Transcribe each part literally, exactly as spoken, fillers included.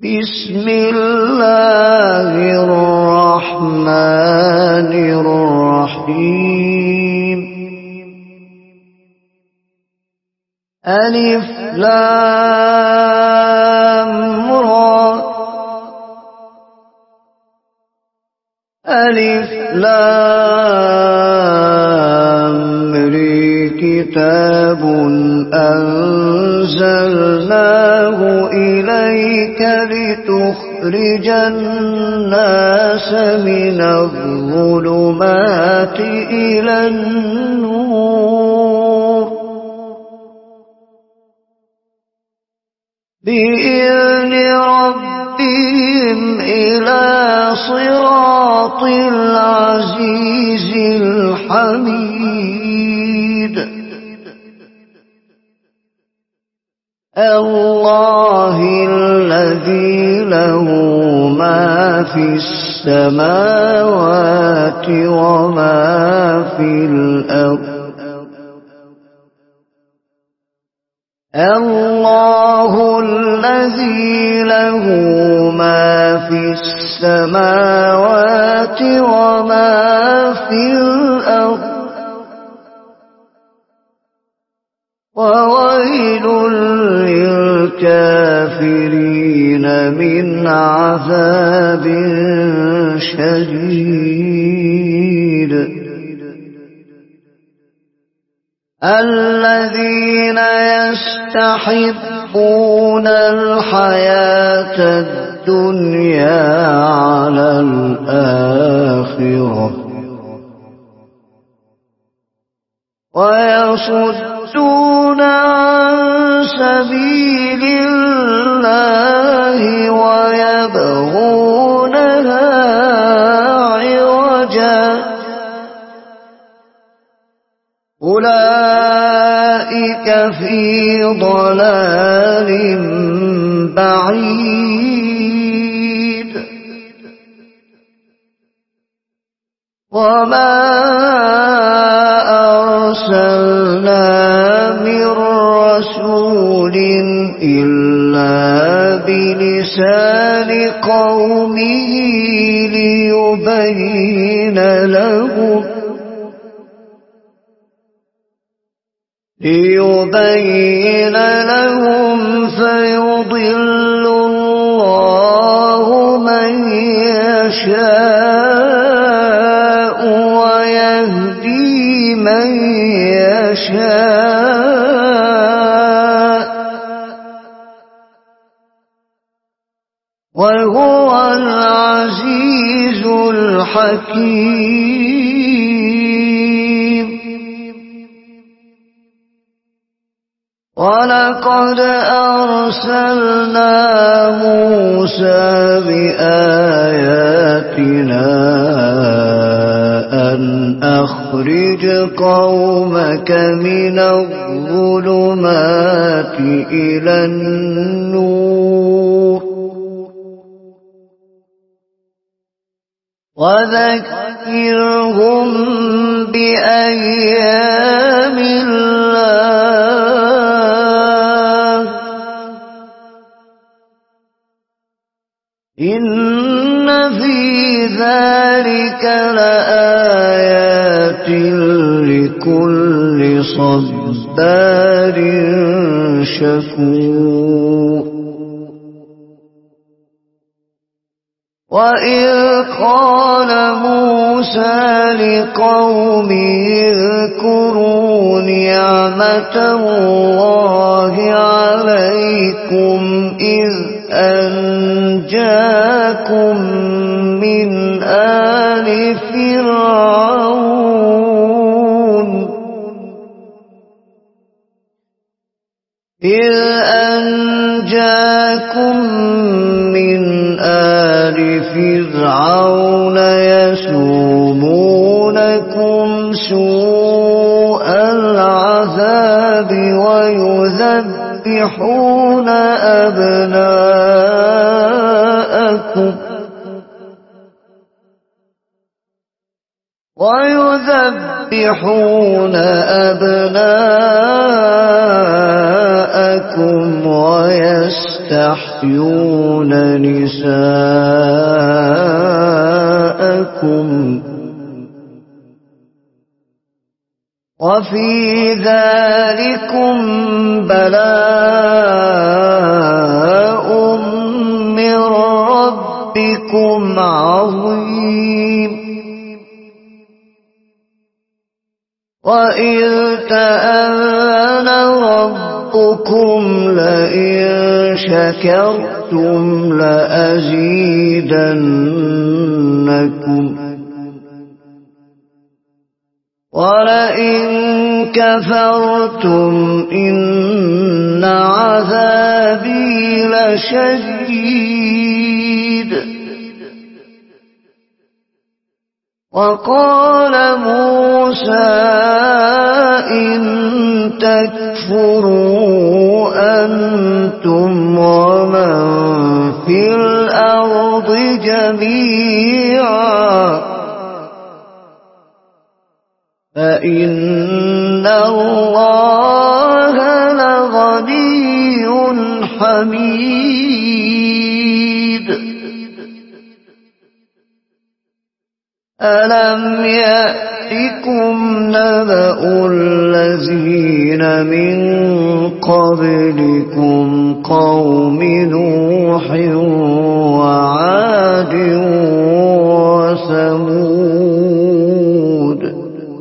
بسم الله الرحمن الرحيم ألف لام را ألف لام ري كتاب أنزلناه إليك لتخرج الناس من الظلمات إلى النور بإذن ربهم إلى صراط العزيز الحميد الله الذي له ما في السماوات وما في الأرض الله الذي له ما في السماوات وما في الأرض وويل للكافرين من عذاب شديد الذين يستحبون الحياة الدنيا على الآخرة ويصدون عن سبيل الله ويبغونها عوجا أولئك في ضلال بعيد وما أرسلنا من رسول إلا بلسان قومه ليبين لهم ليبين لهم فيضل الله من يشاء ويهدي من يشاء وهو العزيز الحكيم ولقد أرسلنا موسى بآياتنا أن أخرج قومك من الظلمات إلى النور وذكرهم بأيام الله إن في ذلك لآيات لكل صبار شكور وإذ قال موسى لقومه اذكروا نعمة الله عليكم إذ أنجاكم من آل فرعون إذ أنجاكم من آل فرعون يسومونكم سوء العذاب ويذبحون أبناءكم ويذبحون أبناءكم ويستحيون تستحيون نساءكم وفي ذلكم بلاء من ربكم عظيم وإذ تأذن ربكم لئن شكرتم لأزيدنكم ولئن كفرتم إن عذابي لشديد وقال موسى إن تكفروا أنتم ومن في الأرض جميعا فإن الله لغني حميد ألم يأتكم نبأ الذين من قبلكم قوم نوح وعاد وثمود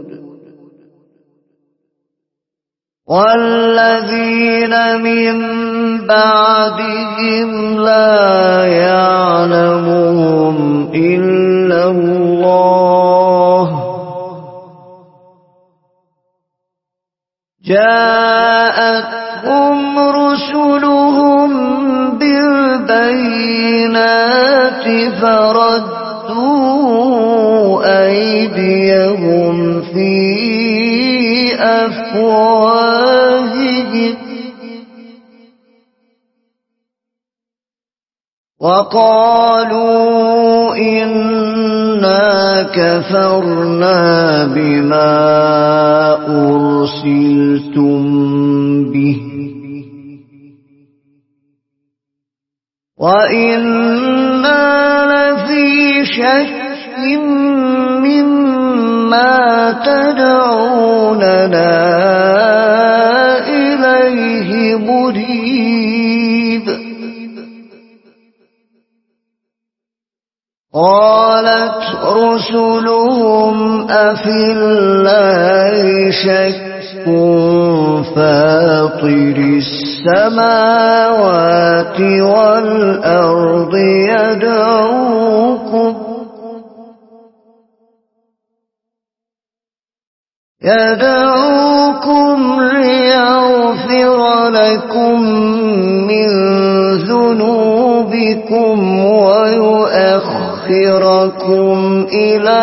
والذين من بعدهم لا يعلمهم إلا الله جاءتهم رسلهم بالبينات فردوا أيديهم في أفواههم وقالوا إنا كفرنا بما أرسلتم به وإنا لفي شك مما تدعوننا إليه مريب قالت رسلهم أفي الله شك فاطر السماوات والأرض يدعوكم يدعوكم ليغفر لكم من ذنوبكم ويؤخركم إلى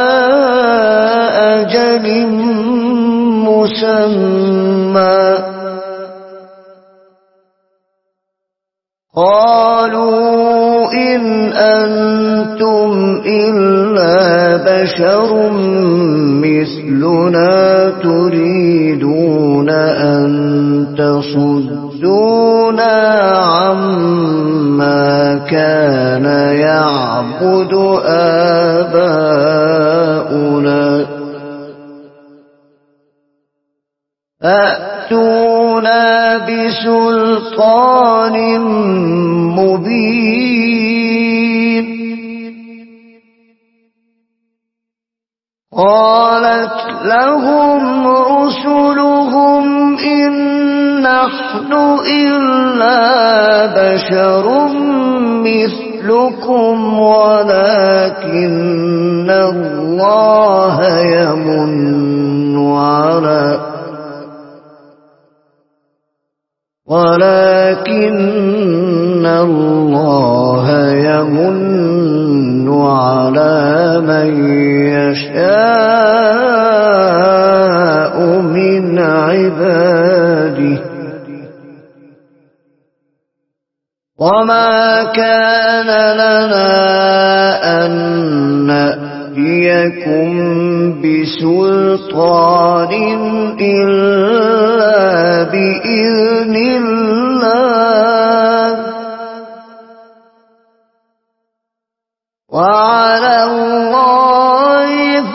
أجل مسمى قالوا إن أنتم إلا بشر مثلنا تريدون أن تصدونا عما كان يعبد آباؤنا فأتونا بسلطان مبين قالت لهم رسلهم إن نحن إلا بشر مثلكم ولكن الله يمن على ولكن الله يمن على من يشاء من عباده وما كان لنا أن نأتيكم بسلطان إلا بإذن الله وعلى الله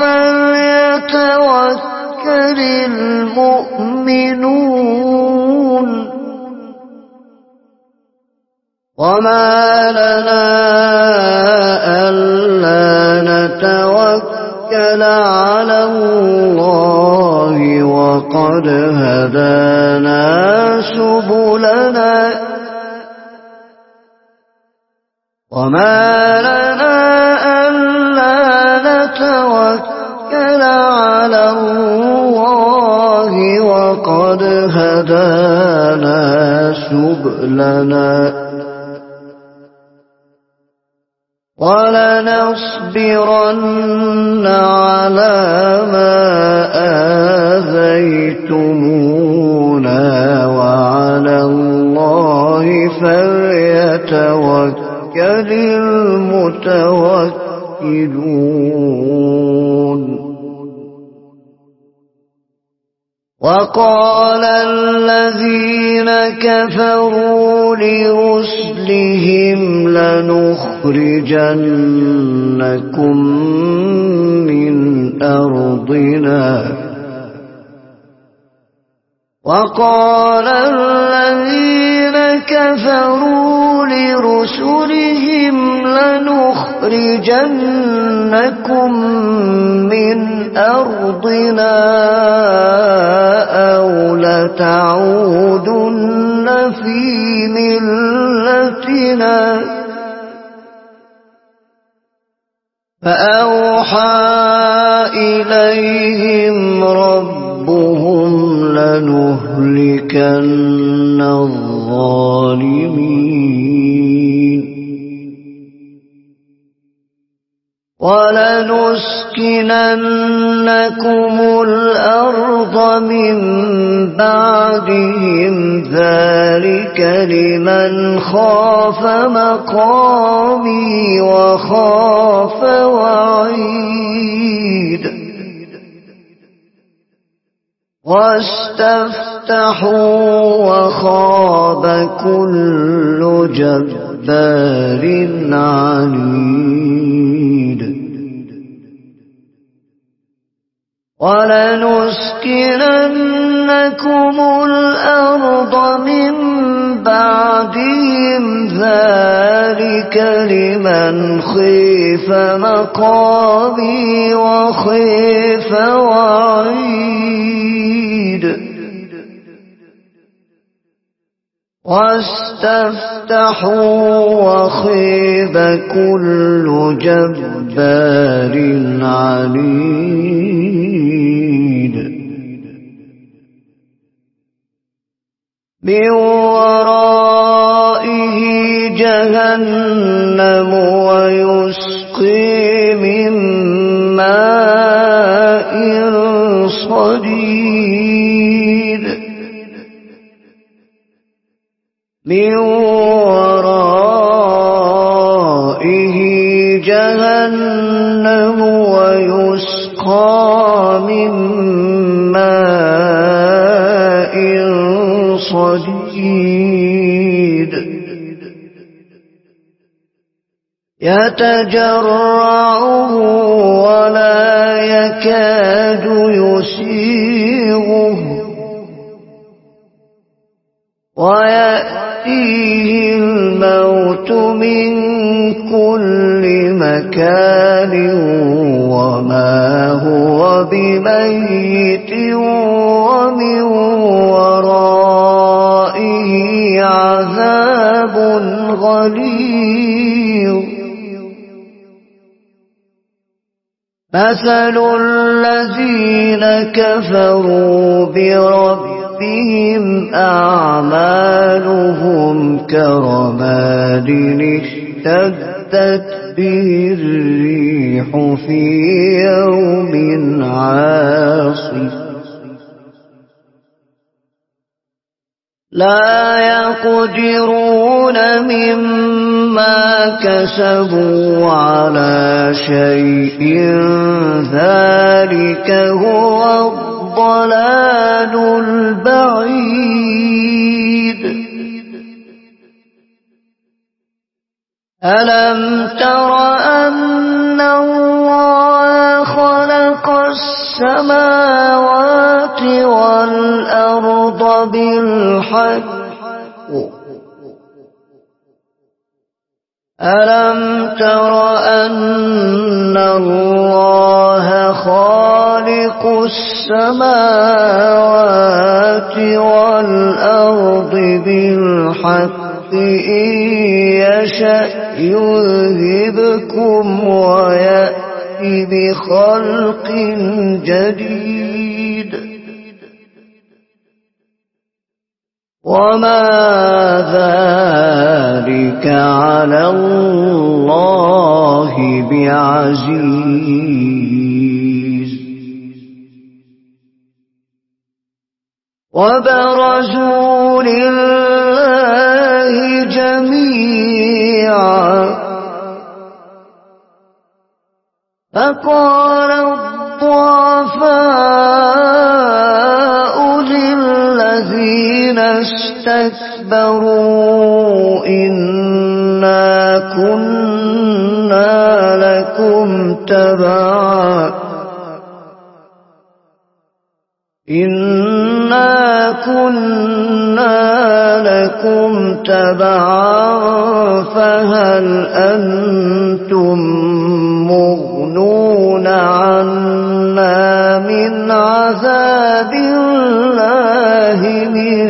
فليتوكل المؤمنون وما لنا ألا نتوكل على الله وقد هدانا سبلنا وما لنا ألا نتوكل على الله وقد هدانا سبلنا ولنصبرن على ما آذيتمونا وعلى الله فليتوكل المتوكلون وقال الذين كفروا لرسلهم لنخرجنكم من أرضنا وقال الذين كفروا لرسلهم لنخرجنكم من أرضنا أو لتعودن في ملتنا فأوحى إليهم ربهم لنهلكن الظالمين ولنسكننكم الأرض من بعدهم ذلك لمن خاف مقامي وخاف وعيد واستفتحوا وخاب كل جبار عنيد ولنسكننكم الأرض من بعدهم ذلك لمن خيف مقامي وخيف وعيد واستفتحوا وخيب كل جبار عنيد من ورائه جهنم ويسقي من ماء صديد من ورائه جهنم ويسقى من ماء صديد يتجرعه ولا يكاد يسيغه ويأتيه الموت من كل مكان وما هو بميت ومن ورائه عذاب غليظ مثل الذين كفروا بربهم أعمالهم كرماد اشتدت به الريح في يوم عاصف لا يقدرون مما كسبوا على شيء ذلك هو الضلال البعيد ألم تر أن الله خلق السماوات والأرض بالحق ألم تر أن الله خالق السماوات والأرض بالحق إن يشأ يذهبكم ويأتي بخلق جديد وما ذلك على الله بعزيز وبرزوا لله جميعا فقال الضعفاء للذين استكبروا إنا كنا لكم تبعا إنا كنا لكم تبعا فهل أنتم مغنون عنا من عذاب الله من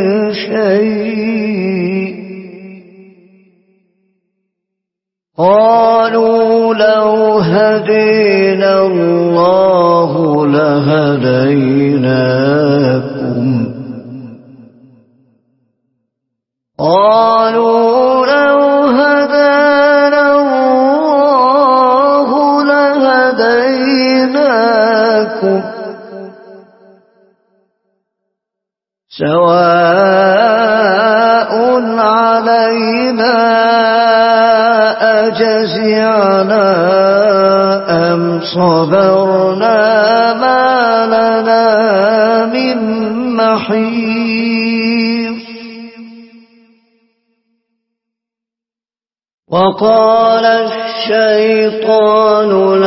شيء قالوا لو هدينا الله لهديناكم قالوا لو هدانا الله لهديناكم سواء علينا أجزعنا أم صبرنا ما لنا من محيص وقال الشيطان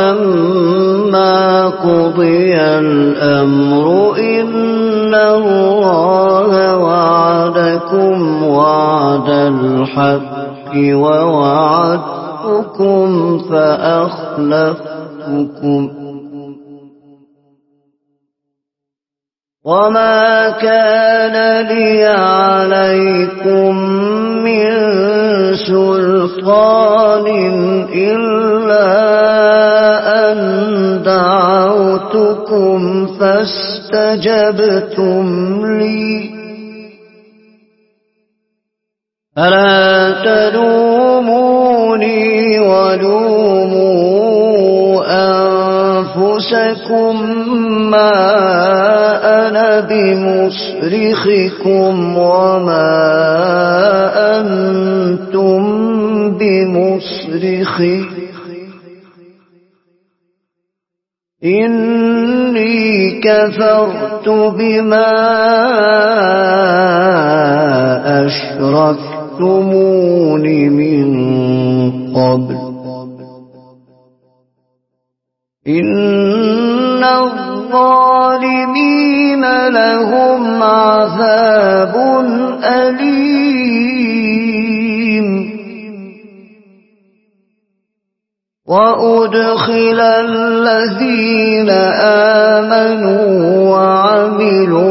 لما قضي الأمر إن الله وعدكم وعد الحق ووعدتكم فأخلفتكم وما كان لي عليكم من سلطان إلا أن دعوتكم فاستجبتم لي فلا تلوموني ولوموا أنفسكم ما أنا بمصرخكم وما أنتم بمصرخي إني كفرت بما أشركتمون من قبل إن الظالمين لهم عذاب أليم وأدخل الذين آمنوا وعملوا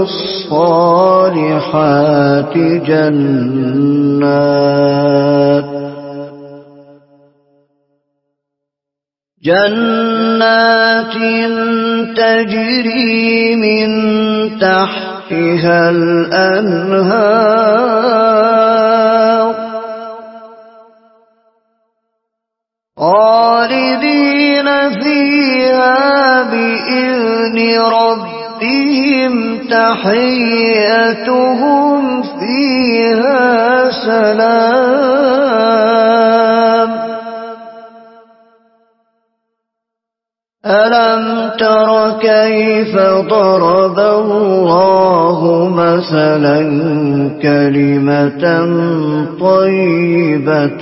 الصالحات جنات جنات تجري من تحتها الأنهار خالدين فيها بإذن ربهم تحيتهم فيها سلام ألم تر كيف ضرب الله مثلا كلمة طيبة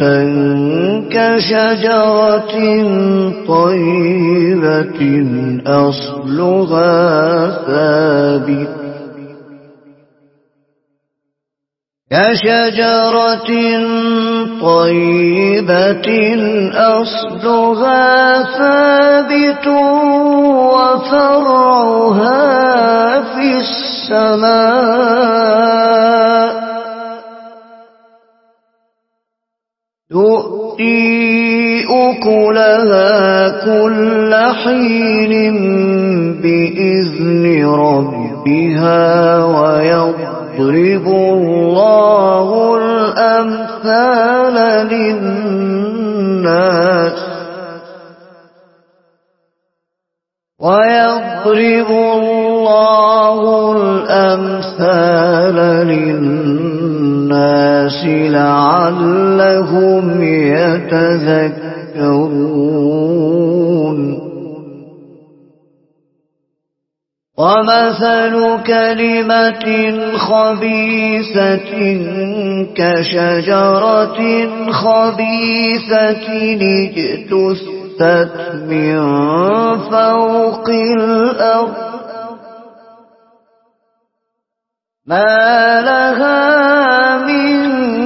كشجرة طيبة أصلها ثابت كشجرة طيبة أصلها ثابت وفرعها في السماء تؤتي أكلها كل حين بإذن ربها ويضرب الله الأمثال للناس ويضرب الله الأمثال للناس لعلهم يتذكرون ومثل كلمة خبيثة كشجرة خبيثة اجتثت من فوق الأرض ما لها من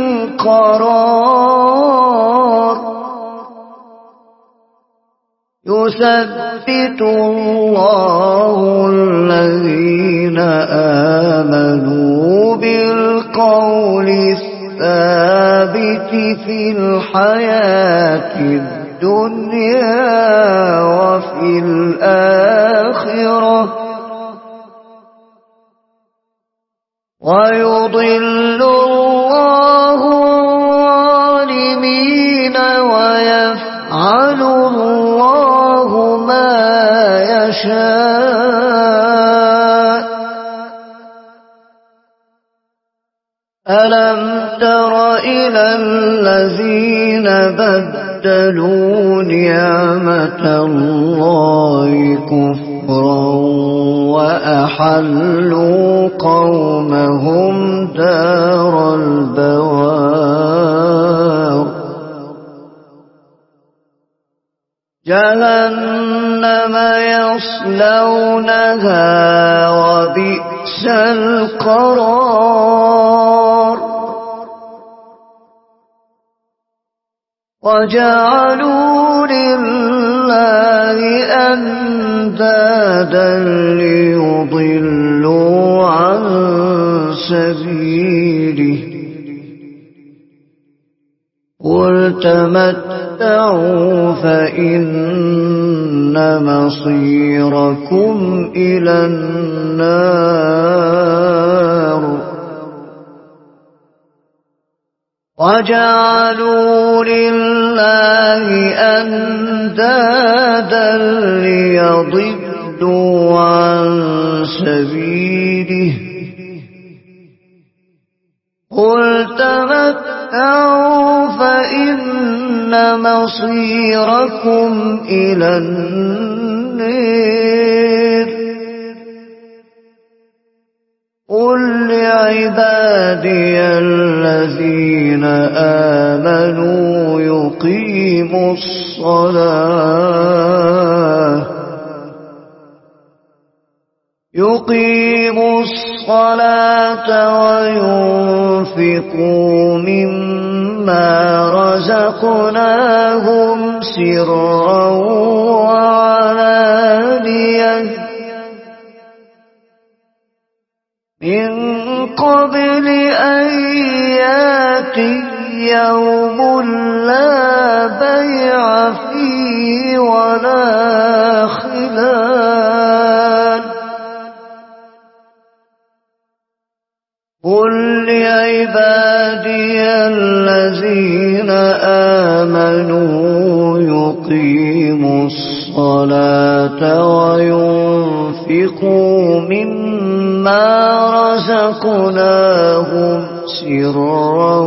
قرار يثبت الله الذين آمنوا بالقول الثابت في الحياة الدنيا وفي الآخرة ويضل الله الظالمين ويفعل الله ما يشاء ألم تر إلى الذين بدلوا نعمة الله كفرا وأحلوا قومهم دار البوار جهنم يصلونها وبئس القرار وجعلوا لله أندادا ليضلوا عن سبيله قل تمتعوا فإن مصيركم إلى النار وجعلوا لله أندادا ليضلوا عن سبيله قل تمتعوا فإن مصيركم إلى النار قل لعبادي الذين آمنوا يقيموا الصلاة يقيموا الصلاة وينفقوا مما رزقناهم سرا وعلانية من قبل أن يأتي يوم لا بيع فيه ولا خلال قل لعبادي الذين آمنوا يقيموا الصلاة وينفقوا مما رزقناهم سرا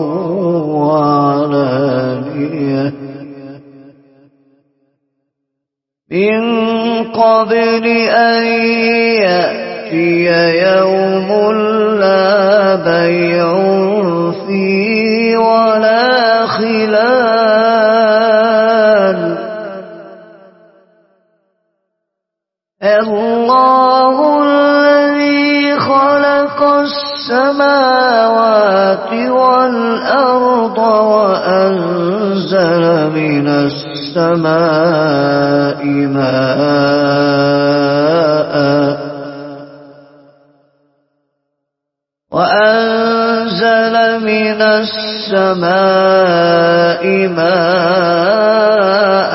وعلانية من قبل أن يأتي يوم لا بيع فيه ولا خلال الله الذي خلق السماوات والأرض وأنزل من السماء ماء وأنزل من السماء ماء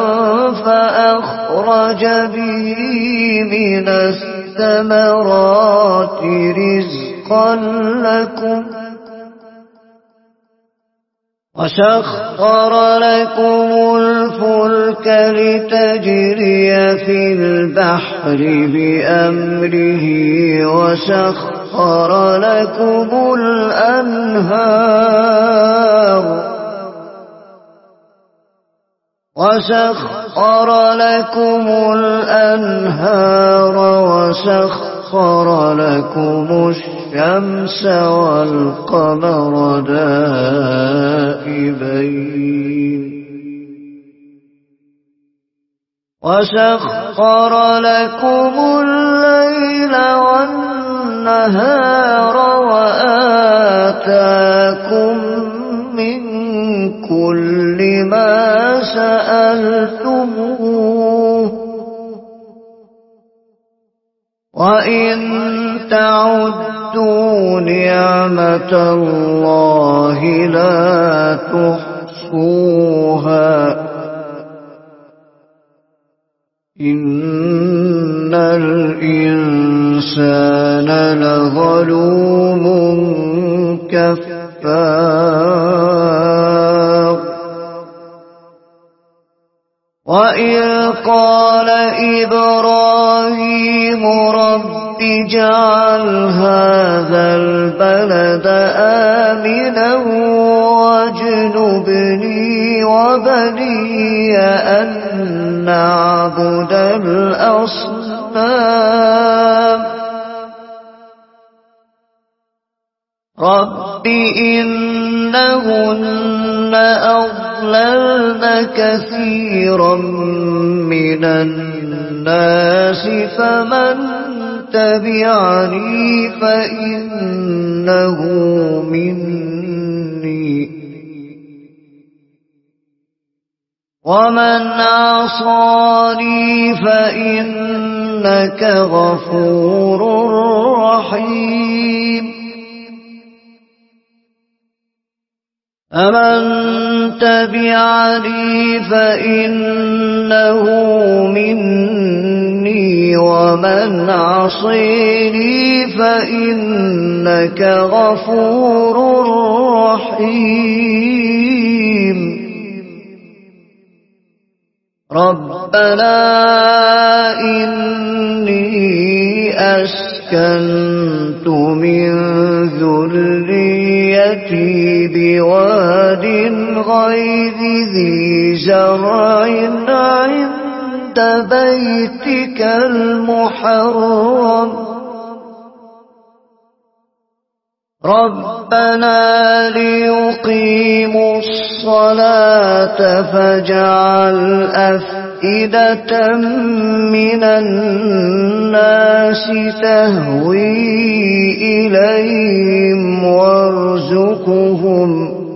فأخرج به من الثمرات رزقا لكم وسخر لكم الفلك لتجري في البحر بأمره وسخر لكم الأنهار وسخر لكم الأنهار وسخر لكم الشمس والقمر دائبين وسخر لكم الليل والنهار وآتاكم من كل ما سألتموه وإن تعدوا نعمة الله لا تحصوها إن الإنسان لظلوم كفار وإذ قال إبراهيم رب اجعل هذا البلد آمنا واجنبني وبني أن نعبد الأصنام رب إنهن أضللن كثيرا من الناس فمن تبعني فإنه مني ومن عصاني فإنك غفور رحيم أمن تبعني فإنه مني ومن عصيني فإنك غفور رحيم ربنا إني أسكنت من ذريتي بواد غير ذي زرع عند بيتك المحرم ربنا ليقيموا الصلاة فاجعل أفئدة من الناس تهوي إليهم وارزقهم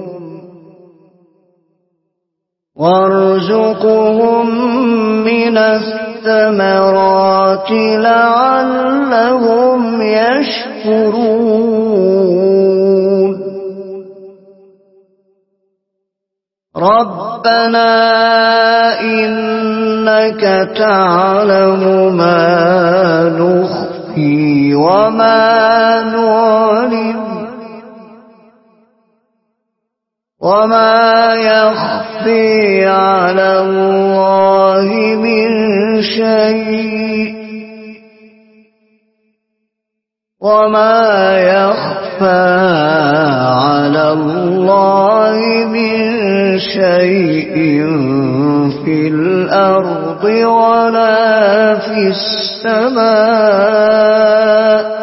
وارزقهم من الثمرات لعلهم يشكرون ربنا إنك تعلم ما نخفي وما نعلن وما يخفي على الله من شيء وما يخفى على الله من شيء في الأرض ولا في السماء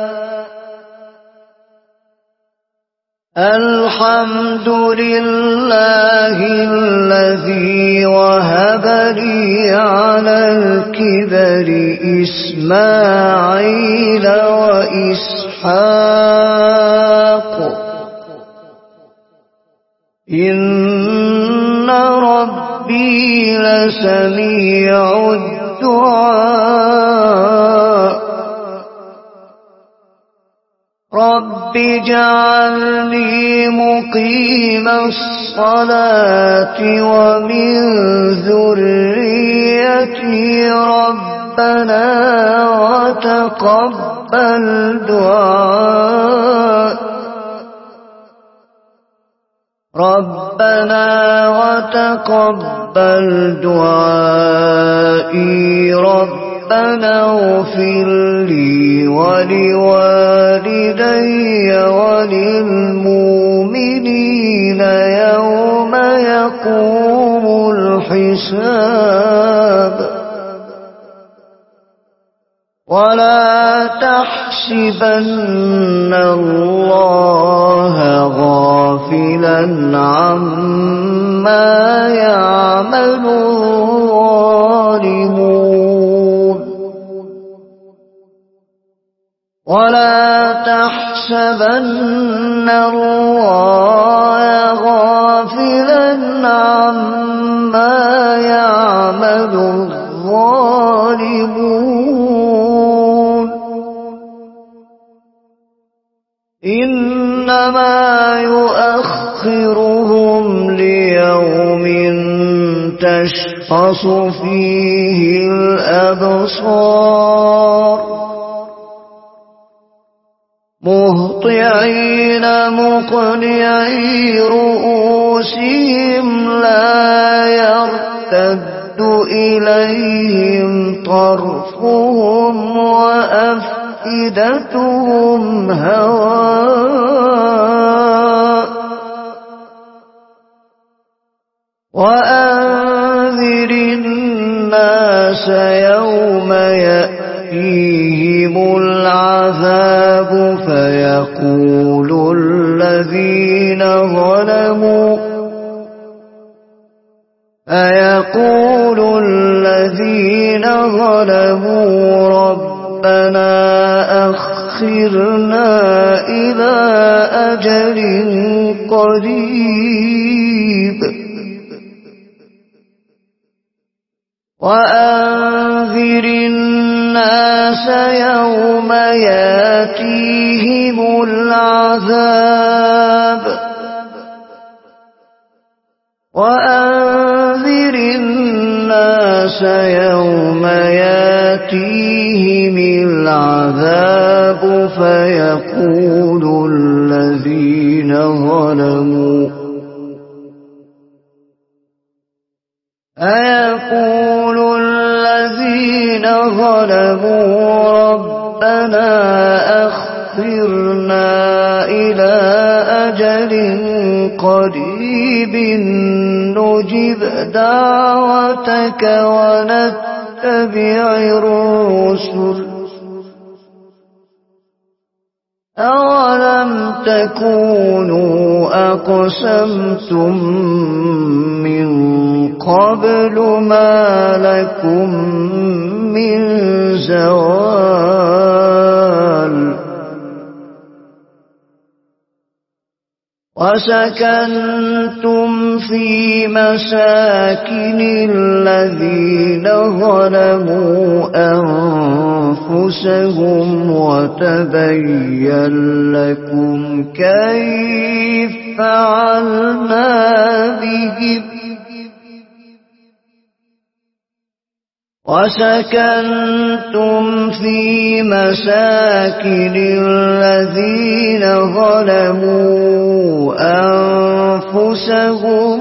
الحمد لله الذي وهب لي على الكبر إسماعيل وإسحاق إن ربي لسميع الدعاء رب اجعلني مقيم الصلاة ومن ذريتي ربنا وتقبل دعاء ربنا وتقبل دعائي ربنا اغفر لي ولوالدي وللمؤمنين يوم يقوم الحساب ولا تحسبن الله غافلا عما يعمل الظالمون ولا تحسبن الله غافلا عما يعمل الظالمون إنما يؤخرهم ليوم تشخص فيه الأبصار مهطعين مقنعي رؤوسهم لا يرتد إليهم طرفهم وأفئدتهم هواء وأنذر الناس يوم يأتيهم العذاب فيقول الذين ظلموا فيقول الذين ظلموا ربنا أخرنا إلى أجل قريب وأنذر الناس يوم يأتيهم العذاب وأنذر الناس يوم يأتيهم العذاب فيقول الذين ظلموا فيقول الذين ظلموا ربنا أخرنا إلى أجل قريب نجب دعوتك ونتبع الرسل أولم تكونوا أقسمتم من قبل ما لكم من زوال وسكنتم في مساكن الذين ظلموا أنفسهم وتبين لكم كيف فعلنا بهم وسكنتم في مساكن الذين ظلموا أنفسهم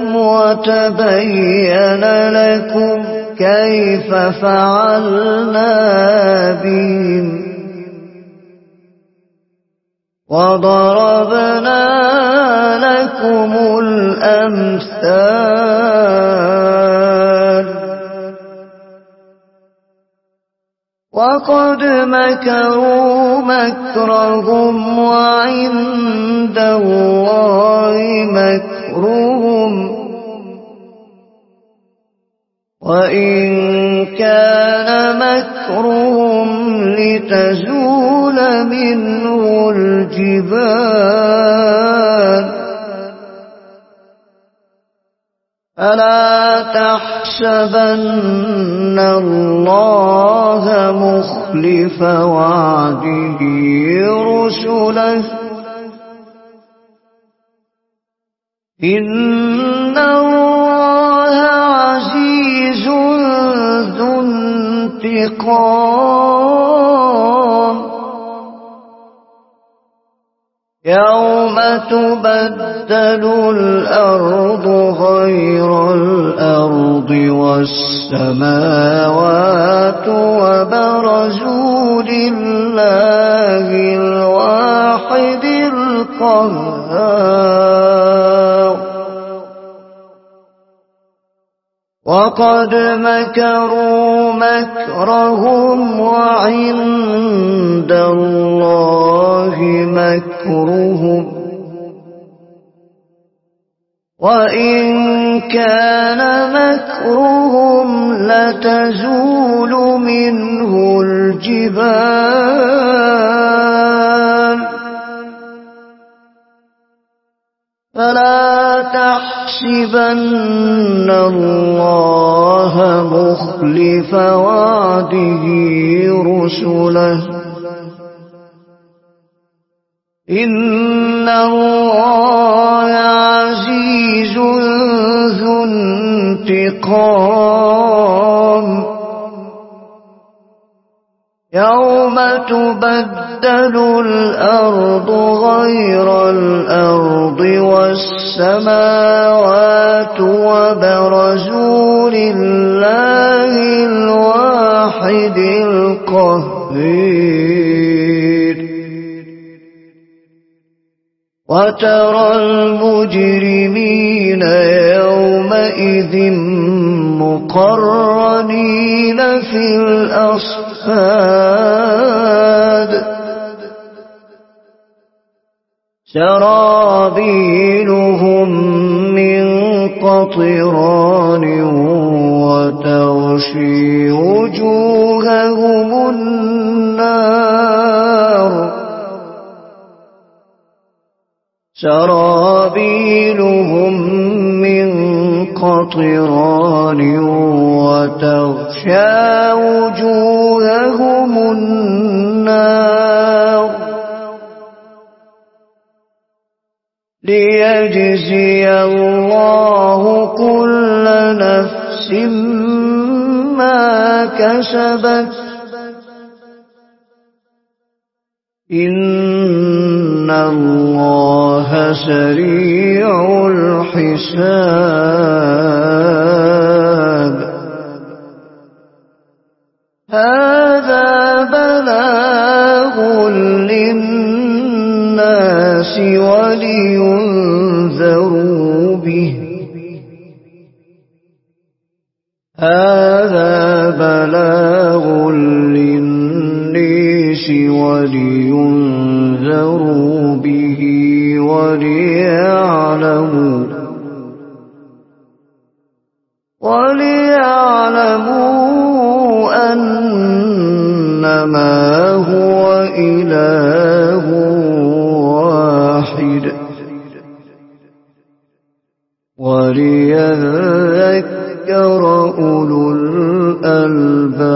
وتبين لكم كيف فعلنا بهم وضربنا لكم الأمثال وقد مكروا مكرهم وعند الله مكرهم وإن كان مكرهم لتزول منه الجبال فلا تحسبن الله مخلف وعده رسله إن الله عزيز ذو انتقام يوم تبدل الأرض غير الأرض والسماوات وبرزوا لله الواحد القهار وقد مكروا مكرهم وعند الله مكرهم وإن كان مكرهم لتزول منه الجبال فلا تحسبن الله مخلف وعده رسله إن الله عزيز ذو انتقام يوم تبدل الأرض غير الأرض والسماوات وبرزوا لله الواحد القهار وترى المجرمين يومئذ مقرنين في الأصفاد سرابيلهم من قطران وتغشي وجوههم النار سرابيلهم من قطران وتغشى وجوههم النار ليجزي الله كل نفس ما كسبت إن الله سريع الحساب هذا بلاغ للناس ولينذروا به هذا بلاغ للناس ولينذروا به وليعلموا وليعلموا أنما هو إله واحد وليذكر أولو الألباب